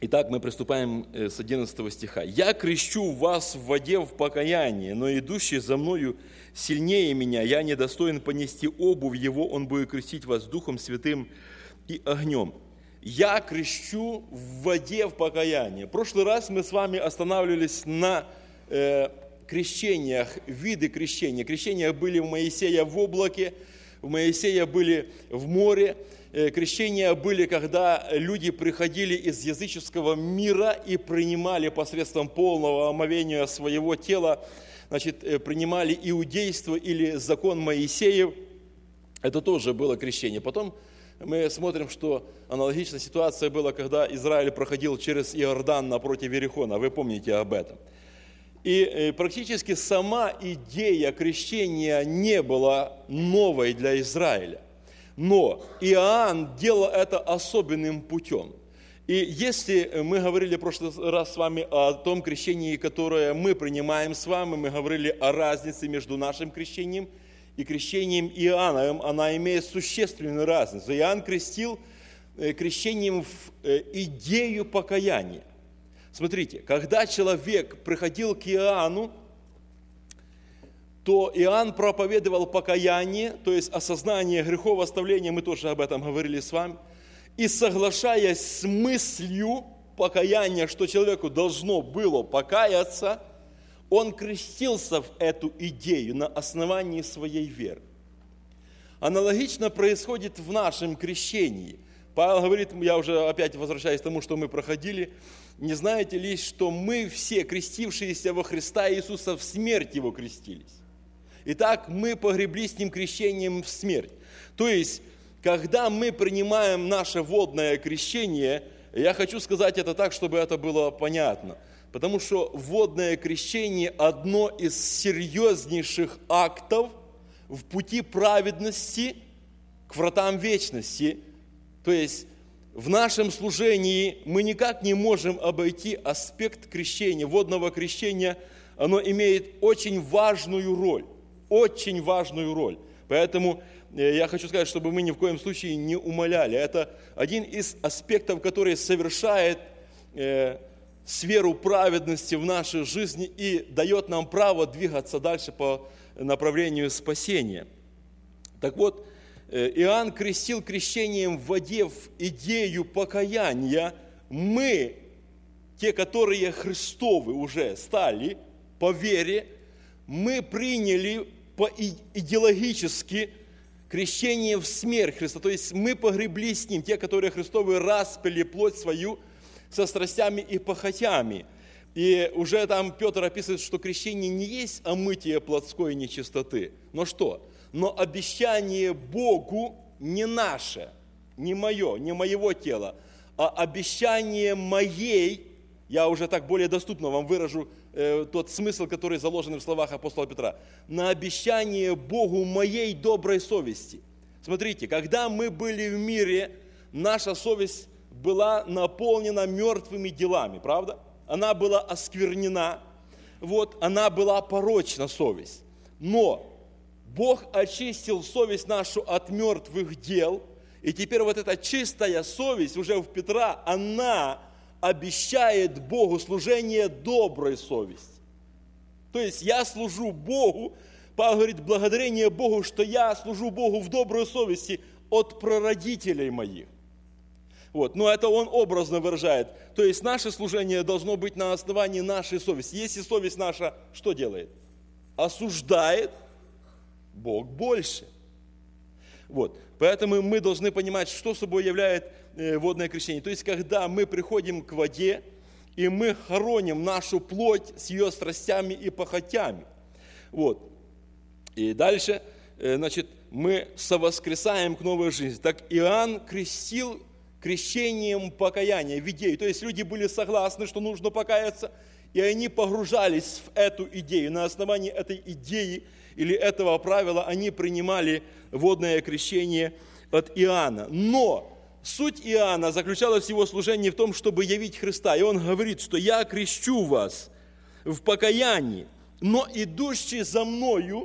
Итак, мы приступаем с 11 стиха. «Я крещу вас в воде в покаянии, но идущий за мною сильнее меня, я недостоин понести обувь его, он будет крестить вас Духом Святым и огнем». «Я крещу в воде в покаянии». В прошлый раз мы с вами останавливались на крещениях, виды крещения. Крещения были в Моисея в облаке, в Моисея были в море. Крещения были, когда люди приходили из языческого мира и принимали посредством полного омовения своего тела, принимали иудейство или закон Моисеев. Это тоже было крещение. Потом мы смотрим, что аналогичная ситуация была, когда Израиль проходил через Иордан напротив Иерихона. Вы помните об этом. И практически сама идея крещения не была новой для Израиля. Но Иоанн делал это особенным путем. И если мы говорили в прошлый раз с вами о том крещении, которое мы принимаем с вами, мы говорили о разнице между нашим крещением и крещением Иоанна, она имеет существенную разницу. Иоанн крестил крещением в идею покаяния. Смотрите, когда человек приходил к Иоанну, то Иоанн проповедовал покаяние, то есть осознание грехов, оставления, мы тоже об этом говорили с вами, и соглашаясь с мыслью покаяния, что человеку должно было покаяться, он крестился в эту идею на основании своей веры. Аналогично происходит в нашем крещении. Павел говорит, я уже опять возвращаюсь к тому, что мы проходили, не знаете ли, что мы все, крестившиеся во Христа Иисуса, в смерть Его крестились? Итак, мы погребли с Ним крещением в смерть. То есть, когда мы принимаем наше водное крещение, я хочу сказать это так, чтобы это было понятно. Потому что водное крещение – одно из серьезнейших актов в пути праведности к вратам вечности. То есть, в нашем служении мы никак не можем обойти аспект крещения. Водного крещения, оно имеет очень важную роль. Очень важную роль. Поэтому я хочу сказать, чтобы мы ни в коем случае не умаляли. Это один из аспектов, который совершает сферу праведности в нашей жизни и дает нам право двигаться дальше по направлению спасения. Так вот, Иоанн крестил крещением в воде в идею покаяния. Мы, те, которые Христовы уже стали по вере, мы приняли идеологически крещение в смерть Христа. То есть мы погребли с Ним, те, которые Христовы распяли плоть свою со страстями и похотями. И уже там Петр описывает, что крещение не есть омытие плотской нечистоты. Но что? Но обещание Богу не наше, не мое, не моего тела, а обещание моей, я уже так более доступно вам выражу тот смысл, который заложен в словах апостола Петра, на обещание Богу моей доброй совести. Смотрите, когда мы были в мире, наша совесть была наполнена мертвыми делами, правда? Она была осквернена, она была порочна, совесть. Но Бог очистил совесть нашу от мертвых дел, и теперь вот эта чистая совесть уже в Петра, она обещает Богу служение доброй совести. То есть я служу Богу, Павел говорит, благодарение Богу, что я служу Богу в доброй совести от прародителей моих. Но это он образно выражает. То есть наше служение должно быть на основании нашей совести. Если совесть наша что делает? Осуждает, Бог больше. Поэтому мы должны понимать, что собой является водное крещение. То есть, когда мы приходим к воде, и мы хороним нашу плоть с ее страстями и похотями. И дальше, мы совоскресаем к новой жизни. Так Иоанн крестил крещением покаяния, в идею. То есть, люди были согласны, что нужно покаяться, и они погружались в эту идею. На основании этой идеи или этого правила они принимали водное крещение от Иоанна. Но суть Иоанна заключалась в его служении в том, чтобы явить Христа. И он говорит, что я крещу вас в покаянии, но идущий за мною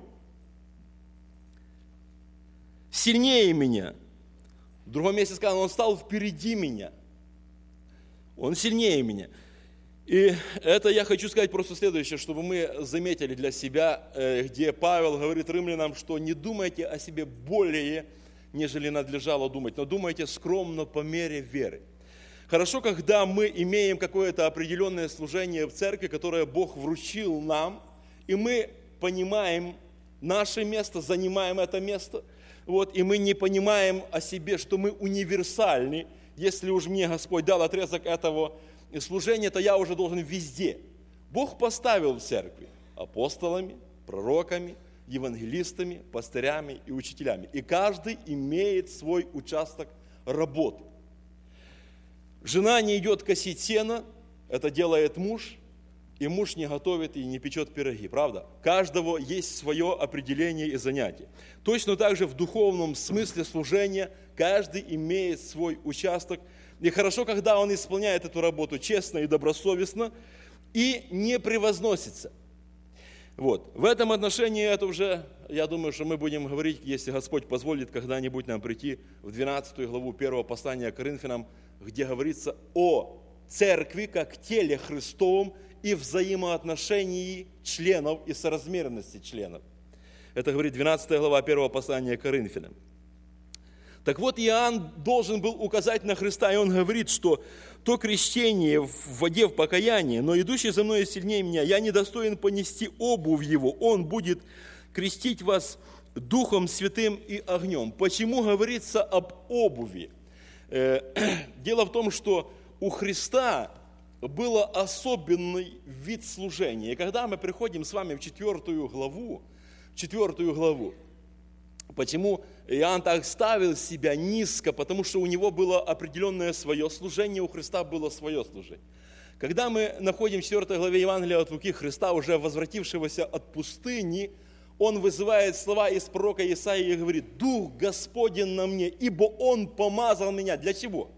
сильнее меня. В другом месте сказано, он стал впереди меня. Он сильнее меня. И это я хочу сказать просто следующее, чтобы мы заметили для себя, где Павел говорит римлянам, что не думайте о себе более, нежели надлежало думать, но думайте скромно по мере веры. Хорошо, когда мы имеем какое-то определенное служение в церкви, которое Бог вручил нам, и мы понимаем наше место, занимаем это место, и мы не понимаем о себе, что мы универсальны. Если уж мне Господь дал отрезок этого служения, то я уже должен везде. Бог поставил в церкви апостолами, пророками, евангелистами, пастырями и учителями. И каждый имеет свой участок работы. Жена не идет косить сено, это делает муж, и муж не готовит и не печет пироги, правда? У каждого есть свое определение и занятие. Точно так же в духовном смысле служения каждый имеет свой участок. И хорошо, когда он исполняет эту работу честно и добросовестно и не превозносится. В этом отношении это уже, я думаю, что мы будем говорить, если Господь позволит когда-нибудь нам прийти в 12 главу 1 послания к Коринфянам, где говорится о церкви как теле Христовом и взаимоотношении членов и соразмерности членов. Это говорит 12 глава 1 послания к Коринфянам. Так вот, Иоанн должен был указать на Христа, и он говорит, что то крещение в воде в покаянии, но идущий за мной сильнее меня, я недостоин понести обувь его, он будет крестить вас Духом Святым и огнем. Почему говорится об обуви? Дело в том, что у Христа был особенный вид служения. И когда мы приходим с вами в 4 главу, почему Иоанн так ставил себя низко? Потому что у него было определенное свое служение, у Христа было свое служение. Когда мы находим в 4 главе Евангелия от Луки Христа, уже возвратившегося от пустыни, он вызывает слова из пророка Исаии и говорит: «Дух Господень на мне, ибо Он помазал меня». Для чего?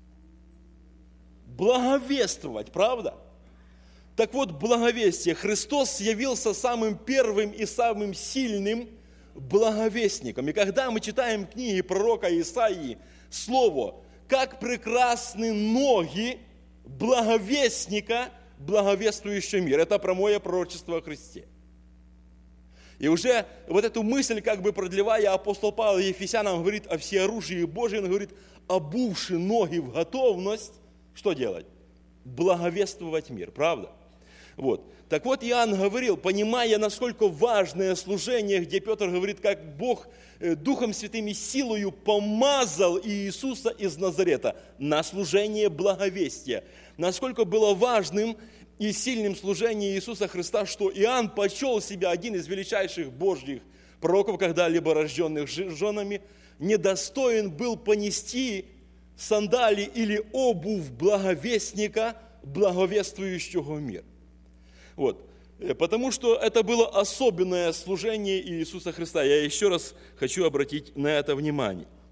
Благовествовать, правда? Так вот, благовестие. Христос явился самым первым и самым сильным благовестником. И когда мы читаем книги пророка Исаии, слово «как прекрасны ноги благовестника, благовествующего мир». Это прямое пророчество о Христе. И уже эту мысль, продлевая, апостол Павел Ефесянам говорит о всеоружии Божьем, он говорит: обувши ноги в готовность, что делать? Благовествовать мир, правда? Так вот, Иоанн говорил, понимая, насколько важное служение, где Петр говорит, как Бог Духом Святым и силою помазал Иисуса из Назарета на служение благовестия. Насколько было важным и сильным служение Иисуса Христа, что Иоанн почел себя один из величайших Божьих пророков, когда-либо рожденных женами, недостоин был понести сандали или обувь благовестника, благовествующего мир. Потому что это было особенное служение Иисуса Христа. Я еще раз хочу обратить на это внимание.